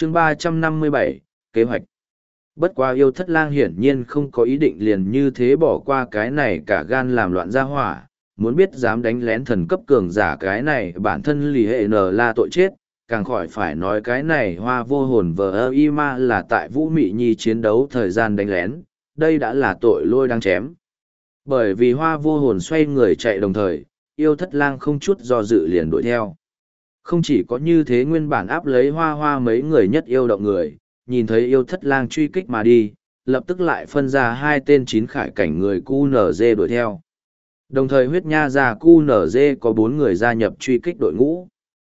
chương 357, kế hoạch. Bất quá yêu thất lang hiển nhiên không có ý định liền như thế bỏ qua cái này cả gan làm loạn ra hỏa, muốn biết dám đánh lén thần cấp cường giả cái này bản thân lì hệ nờ là tội chết, càng khỏi phải nói cái này hoa vô hồn vờ ơ y ma là tại Vũ Mị Nhi chiến đấu thời gian đánh lén, đây đã là tội lôi đang chém. Bởi vì hoa vô hồn xoay người chạy đồng thời, yêu thất lang không chút do dự liền đuổi theo. Không chỉ có như thế, nguyên bản áp lấy hoa hoa mấy người nhất yêu động người, nhìn thấy yêu thất lang truy kích mà đi, lập tức lại phân ra hai tên chín khải cảnh người QNZ đuổi theo. Đồng thời huyết nha ra QNZ có 4 người gia nhập truy kích đội ngũ.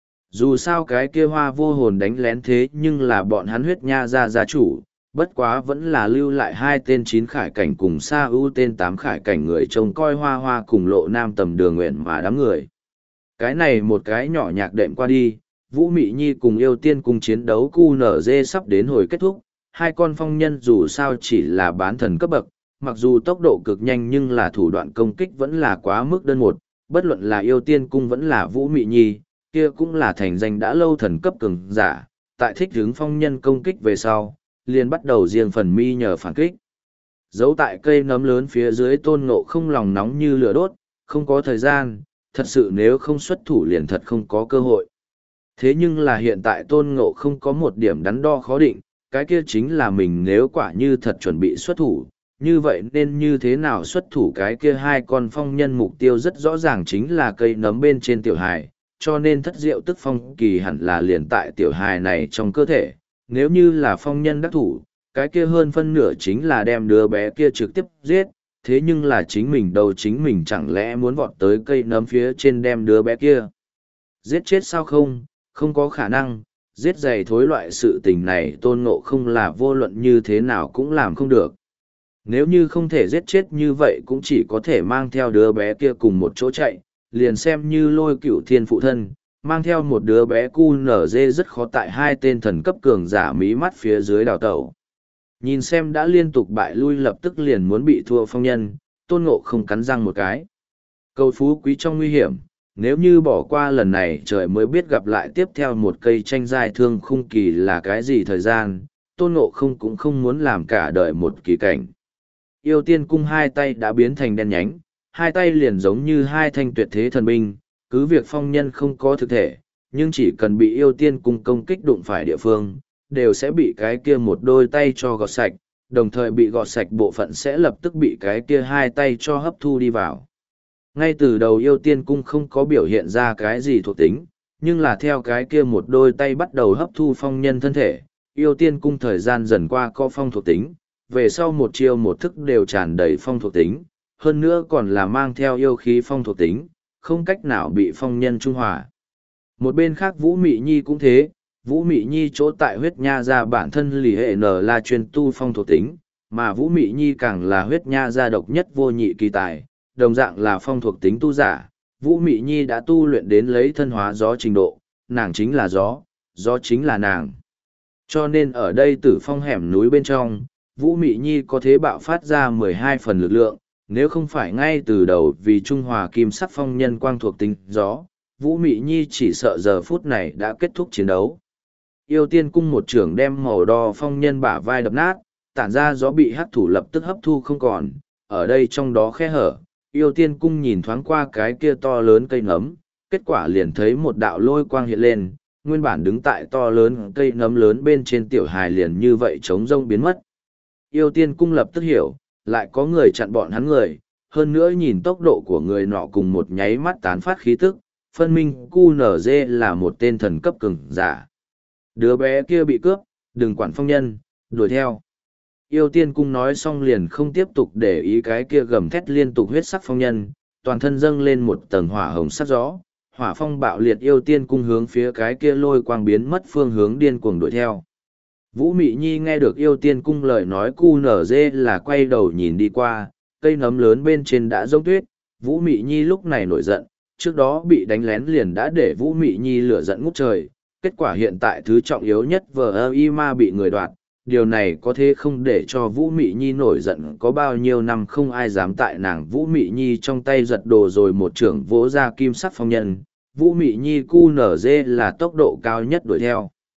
Dù sao cái kia hoa vô hồn đánh lén thế nhưng là bọn hắn huyết nha ra gia chủ, bất quá vẫn là lưu lại hai tên 9 khải cảnh cùng Sa ưu tên 8 khải cảnh người trông coi hoa hoa cùng lộ nam tầm đường nguyện mà đám người. Cái này một cái nhỏ nhạc đệm qua đi, Vũ Mị Nhi cùng yêu tiên cùng chiến đấu QNZ sắp đến hồi kết thúc, hai con phong nhân dù sao chỉ là bán thần cấp bậc, mặc dù tốc độ cực nhanh nhưng là thủ đoạn công kích vẫn là quá mức đơn một, bất luận là yêu tiên cung vẫn là Vũ Mị Nhi, kia cũng là thành danh đã lâu thần cấp cường giả, tại thích hướng phong nhân công kích về sau, liền bắt đầu riêng phần mi nhờ phản kích. Giấu tại cây nấm lớn phía dưới Tôn Ngộ không lòng nóng như lửa đốt, không có thời gian, thật sự nếu không xuất thủ liền thật không có cơ hội. Thế nhưng là hiện tại Tôn Ngộ không có một điểm đắn đo khó định, cái kia chính là mình nếu quả như thật chuẩn bị xuất thủ, như vậy nên như thế nào xuất thủ. Cái kia hai con phong nhân mục tiêu rất rõ ràng chính là cây nấm bên trên tiểu hài, cho nên thất diệu tức phong kỳ hẳn là liền tại tiểu hài này trong cơ thể. Nếu như là phong nhân đắc thủ, cái kia hơn phân nửa chính là đem đứa bé kia trực tiếp giết, thế nhưng là chính mình đâu, chính mình chẳng lẽ muốn vọt tới cây nấm phía trên đem đứa bé kia giết chết sao? Không có khả năng, giết giày thối loại sự tình này Tôn Ngộ không là vô luận như thế nào cũng làm không được. Nếu như không thể giết chết như vậy cũng chỉ có thể mang theo đứa bé kia cùng một chỗ chạy, liền xem như Lôi Cửu Thiên phụ thân, mang theo một đứa bé QNZ rất khó tại hai tên thần cấp cường giả mí mắt phía dưới đào tẩu. Nhìn xem đã liên tục bại lui lập tức liền muốn bị thua phong nhân, Tôn Ngộ không cắn răng một cái. Cầu phú quý trong nguy hiểm, nếu như bỏ qua lần này trời mới biết gặp lại tiếp theo một cây tranh giai thương khung kỳ là cái gì thời gian, Tôn Ngộ không cũng không muốn làm cả đời một kỳ cảnh. Yêu tiên cung hai tay đã biến thành đen nhánh, hai tay liền giống như hai thanh tuyệt thế thần binh, cứ việc phong nhân không có thực thể, nhưng chỉ cần bị yêu tiên cung công kích đụng phải địa phương, đều sẽ bị cái kia một đôi tay cho gọt sạch, đồng thời bị gọt sạch bộ phận sẽ lập tức bị cái kia hai tay cho hấp thu đi vào. Ngay từ đầu yêu tiên cung không có biểu hiện ra cái gì thuộc tính, nhưng là theo cái kia một đôi tay bắt đầu hấp thu phong nhân thân thể, yêu tiên cung thời gian dần qua có phong thuộc tính, về sau một chiêu một thức đều tràn đầy phong thuộc tính, hơn nữa còn là mang theo yêu khí phong thuộc tính, không cách nào bị phong nhân trung hòa. Một bên khác Vũ Mị Nhi cũng thế, Vũ Mị Nhi chỗ tại huyết nha ra bản thân lì hệ nở là chuyên tu phong thuộc tính, mà Vũ Mị Nhi càng là huyết nha ra độc nhất vô nhị kỳ tài, đồng dạng là phong thuộc tính tu giả. Vũ Mị Nhi đã tu luyện đến lấy thân hóa gió trình độ, nàng chính là gió, gió chính là nàng. Cho nên ở đây Tử Phong hẻm núi bên trong, Vũ Mị Nhi có thế bạo phát ra 12 phần lực lượng, nếu không phải ngay từ đầu vì Trung Hòa kim sắc phong nhân quang thuộc tính gió, Vũ Mị Nhi chỉ sợ giờ phút này đã kết thúc chiến đấu. Yêu tiên cung một trưởng đem màu đỏ phong nhân bả vai đập nát, tản ra gió bị hắc thủ lập tức hấp thu không còn, ở đây trong đó khe hở. Yêu tiên cung nhìn thoáng qua cái kia to lớn cây nấm, kết quả liền thấy một đạo lôi quang hiện lên, nguyên bản đứng tại to lớn cây nấm lớn bên trên tiểu hài liền như vậy trống rông biến mất. Yêu tiên cung lập tức hiểu, lại có người chặn bọn hắn người, hơn nữa nhìn tốc độ của người nọ cùng một nháy mắt tán phát khí tức, phân minh QNZ là một tên thần cấp cường giả. Đứa bé kia bị cướp, đừng quản phong nhân, đuổi theo. Yêu tiên cung nói xong liền không tiếp tục để ý cái kia gầm thét liên tục huyết sắc phong nhân, toàn thân dâng lên một tầng hỏa hồng sắc gió, hỏa phong bạo liệt. Yêu tiên cung hướng phía cái kia lôi quang biến mất phương hướng điên cuồng đuổi theo. Vũ Mị Nhi nghe được yêu tiên cung lời nói QNZ là quay đầu nhìn đi qua, cây nấm lớn bên trên đã rông tuyết. Vũ Mị Nhi lúc này nổi giận, trước đó bị đánh lén liền đã để Vũ Mị Nhi lửa giận ngút trời, kết quả hiện tại thứ trọng yếu nhất VIMA bị người đoạt, điều này có thế không để cho Vũ Mị Nhi nổi giận. Có bao nhiêu năm không ai dám tại nàng Vũ Mị Nhi trong tay giật đồ rồi một trưởng vỗ ra kim sắc phong nhân, Vũ Mị Nhi QNZ là tốc độ cao nhất đuổi theo.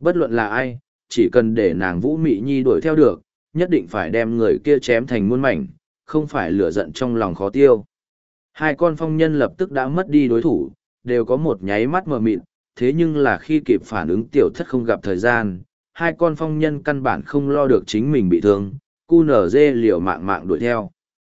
Bất luận là ai, chỉ cần để nàng Vũ Mị Nhi đuổi theo được, nhất định phải đem người kia chém thành muôn mảnh, không phải lửa giận trong lòng khó tiêu. Hai con phong nhân lập tức đã mất đi đối thủ, đều có một nháy mắt mờ mịt, thế nhưng là khi kịp phản ứng tiểu thất không gặp thời gian, hai con phong nhân căn bản không lo được chính mình bị thương, cu nở dê liều mạng mạng đuổi theo.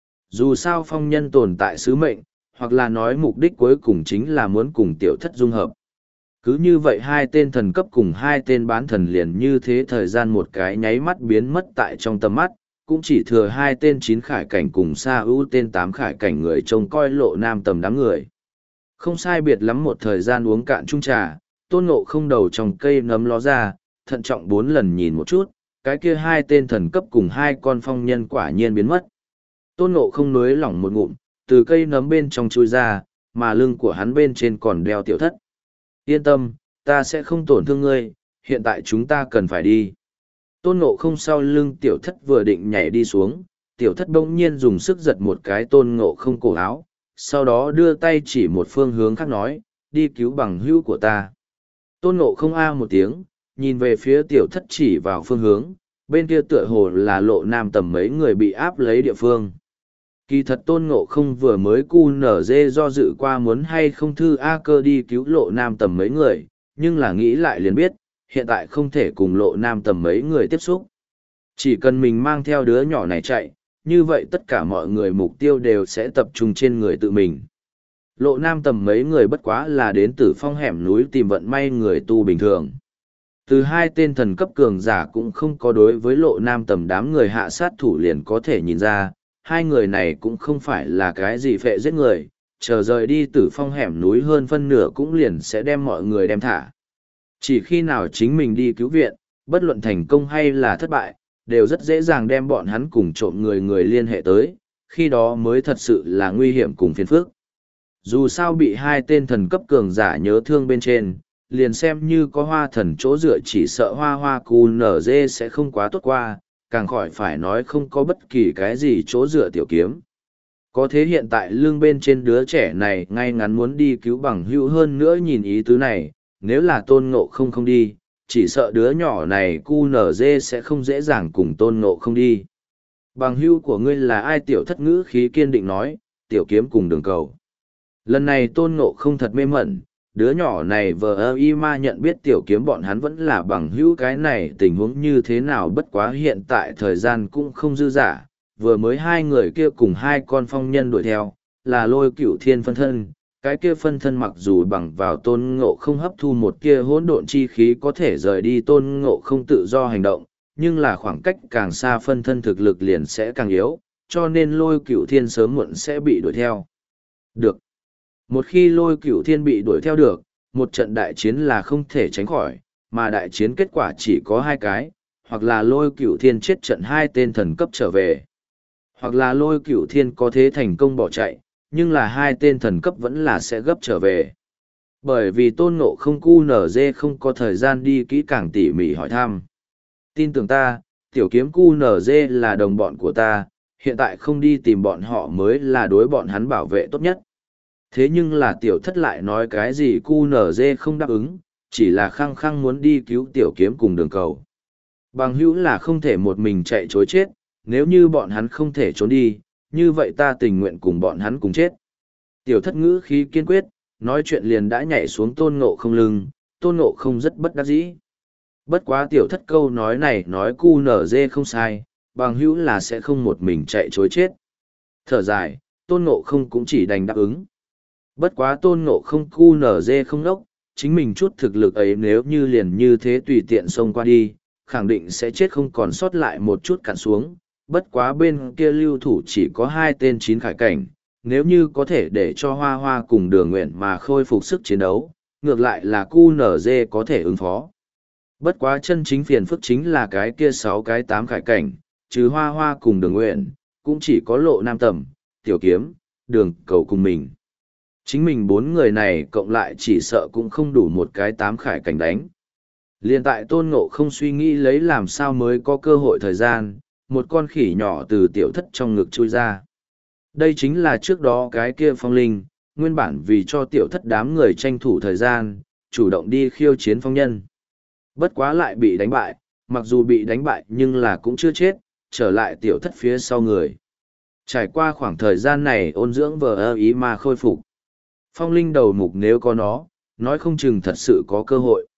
Dù sao phong nhân tồn tại sứ mệnh, hoặc là nói mục đích cuối cùng chính là muốn cùng tiểu thất dung hợp. Cứ như vậy hai tên thần cấp cùng hai tên bán thần liền như thế thời gian một cái nháy mắt biến mất tại trong tầm mắt, cũng chỉ thừa hai tên 9 khải cảnh cùng Sa ưu tên 8 khải cảnh người trông coi Lộ Nam tầm đám người. Không sai biệt lắm một thời gian uống cạn chung trà, Tôn Ngộ không đầu trong cây nấm ló ra, thận trọng 4 lần nhìn một chút, cái kia hai tên thần cấp cùng hai con phong nhân quả nhiên biến mất. Tôn Ngộ không nới lỏng một ngụm, từ cây nấm bên trong chui ra, mà lưng của hắn bên trên còn đeo tiểu thất. Yên tâm, ta sẽ không tổn thương ngươi, hiện tại chúng ta cần phải đi. Tôn Ngộ không sau lưng tiểu thất vừa định nhảy đi xuống, tiểu thất bỗng nhiên dùng sức giật một cái Tôn Ngộ không cổ áo, sau đó đưa tay chỉ một phương hướng khác nói, đi cứu bằng hữu của ta. Tôn Ngộ không a một tiếng, nhìn về phía tiểu thất chỉ vào phương hướng, bên kia tựa hồ là Lộ Nam tầm mấy người bị áp lấy địa phương. Kỳ thật Tôn Ngộ không vừa mới cu nở dê do dự qua muốn hay không thư A Cơ đi cứu Lộ Nam tầm mấy người, nhưng là nghĩ lại liền biết, hiện tại không thể cùng Lộ Nam tầm mấy người tiếp xúc. Chỉ cần mình mang theo đứa nhỏ này chạy, như vậy tất cả mọi người mục tiêu đều sẽ tập trung trên người tự mình. Lộ Nam tầm mấy người bất quá là đến từ phong hẻm núi tìm vận may người tu bình thường. Từ hai tên thần cấp cường giả cũng không có đối với Lộ Nam tầm đám người hạ sát thủ liền có thể nhìn ra, hai người này cũng không phải là cái gì phệ giết người, chờ rời đi từ phong hẻm núi hơn phân nửa cũng liền sẽ đem mọi người đem thả. Chỉ khi nào chính mình đi cứu viện, bất luận thành công hay là thất bại, đều rất dễ dàng đem bọn hắn cùng trộm người liên hệ tới, khi đó mới thật sự là nguy hiểm cùng phiền phức. Dù sao bị hai tên thần cấp cường giả nhớ thương bên trên, liền xem như có hoa thần chỗ dựa chỉ sợ hoa hoa cu nở dê sẽ không quá tốt qua, càng khỏi phải nói không có bất kỳ cái gì chỗ dựa tiểu kiếm. Có thế hiện tại lưng bên trên đứa trẻ này ngay ngắn muốn đi cứu bằng hữu hơn nữa nhìn ý tứ này, nếu là Tôn Ngộ không đi, chỉ sợ đứa nhỏ này cu nở dê sẽ không dễ dàng cùng Tôn Ngộ không đi. Bằng hữu của ngươi là ai? Tiểu thất ngữ khí kiên định nói, tiểu kiếm cùng đường cầu. Lần này Tôn Ngộ không thật mê mẩn, đứa nhỏ này vờ y ma nhận biết tiểu kiếm bọn hắn vẫn là bằng hữu, cái này tình huống như thế nào bất quá hiện tại thời gian cũng không dư dả, vừa mới hai người kia cùng hai con phong nhân đuổi theo, là Lôi Cửu Thiên phân thân, cái kia phân thân mặc dù bằng vào Tôn Ngộ không hấp thu một kia hỗn độn chi khí có thể rời đi Tôn Ngộ không tự do hành động, nhưng là khoảng cách càng xa phân thân thực lực liền sẽ càng yếu, cho nên Lôi Cửu Thiên sớm muộn sẽ bị đuổi theo. Được. Một khi Lôi Cửu Thiên bị đuổi theo được, một trận đại chiến là không thể tránh khỏi, mà đại chiến kết quả chỉ có hai cái, hoặc là Lôi Cửu Thiên chết trận hai tên thần cấp trở về, hoặc là Lôi Cửu Thiên có thế thành công bỏ chạy, nhưng là hai tên thần cấp vẫn là sẽ gấp trở về. Bởi vì Tôn Ngộ không cu nở dê không có thời gian đi kỹ càng tỉ mỉ hỏi thăm. Tin tưởng ta, tiểu kiếm cu nở dê là đồng bọn của ta, hiện tại không đi tìm bọn họ mới là đối bọn hắn bảo vệ tốt nhất. Thế nhưng là tiểu thất lại nói cái gì cu nở dê không đáp ứng, chỉ là khăng khăng muốn đi cứu tiểu kiếm cùng đường cầu. Bằng hữu là không thể một mình chạy chối chết, nếu như bọn hắn không thể trốn đi, như vậy ta tình nguyện cùng bọn hắn cùng chết. Tiểu thất ngữ khí kiên quyết, nói chuyện liền đã nhảy xuống Tôn Ngộ không lưng, Tôn Ngộ không rất bất đắc dĩ. Bất quá tiểu thất câu nói này nói cu nở dê không sai, bằng hữu là sẽ không một mình chạy chối chết. Thở dài, Tôn Ngộ không cũng chỉ đành đáp ứng. Bất quá Tôn Ngộ không cu nở dê không nốc, chính mình chút thực lực ấy nếu như liền như thế tùy tiện xông qua đi, khẳng định sẽ chết không còn sót lại một chút cạn xuống. Bất quá bên kia lưu thủ chỉ có hai tên 9 khải cảnh, nếu như có thể để cho Hoa Hoa cùng Đường Nguyện mà khôi phục sức chiến đấu, ngược lại là cu nở dê có thể ứng phó. Bất quá chân chính phiền phức chính là cái kia 6 cái 8 khải cảnh, trừ Hoa Hoa cùng Đường Nguyện, cũng chỉ có Lộ Nam tầm, tiểu kiếm, đường cầu cùng mình. Chính mình 4 người này cộng lại chỉ sợ cũng không đủ một cái 8 khải cảnh đánh. Liên tại Tôn Ngộ không suy nghĩ lấy làm sao mới có cơ hội thời gian, một con khỉ nhỏ từ tiểu thất trong ngực chui ra. Đây chính là trước đó cái kia phong linh, nguyên bản vì cho tiểu thất đám người tranh thủ thời gian, chủ động đi khiêu chiến phong nhân. Bất quá lại bị đánh bại, mặc dù bị đánh bại nhưng là cũng chưa chết, trở lại tiểu thất phía sau người. Trải qua khoảng thời gian này ôn dưỡng vờ ơ ý mà khôi phục. Phong linh đầu mục nếu có nó, nói không chừng thật sự có cơ hội.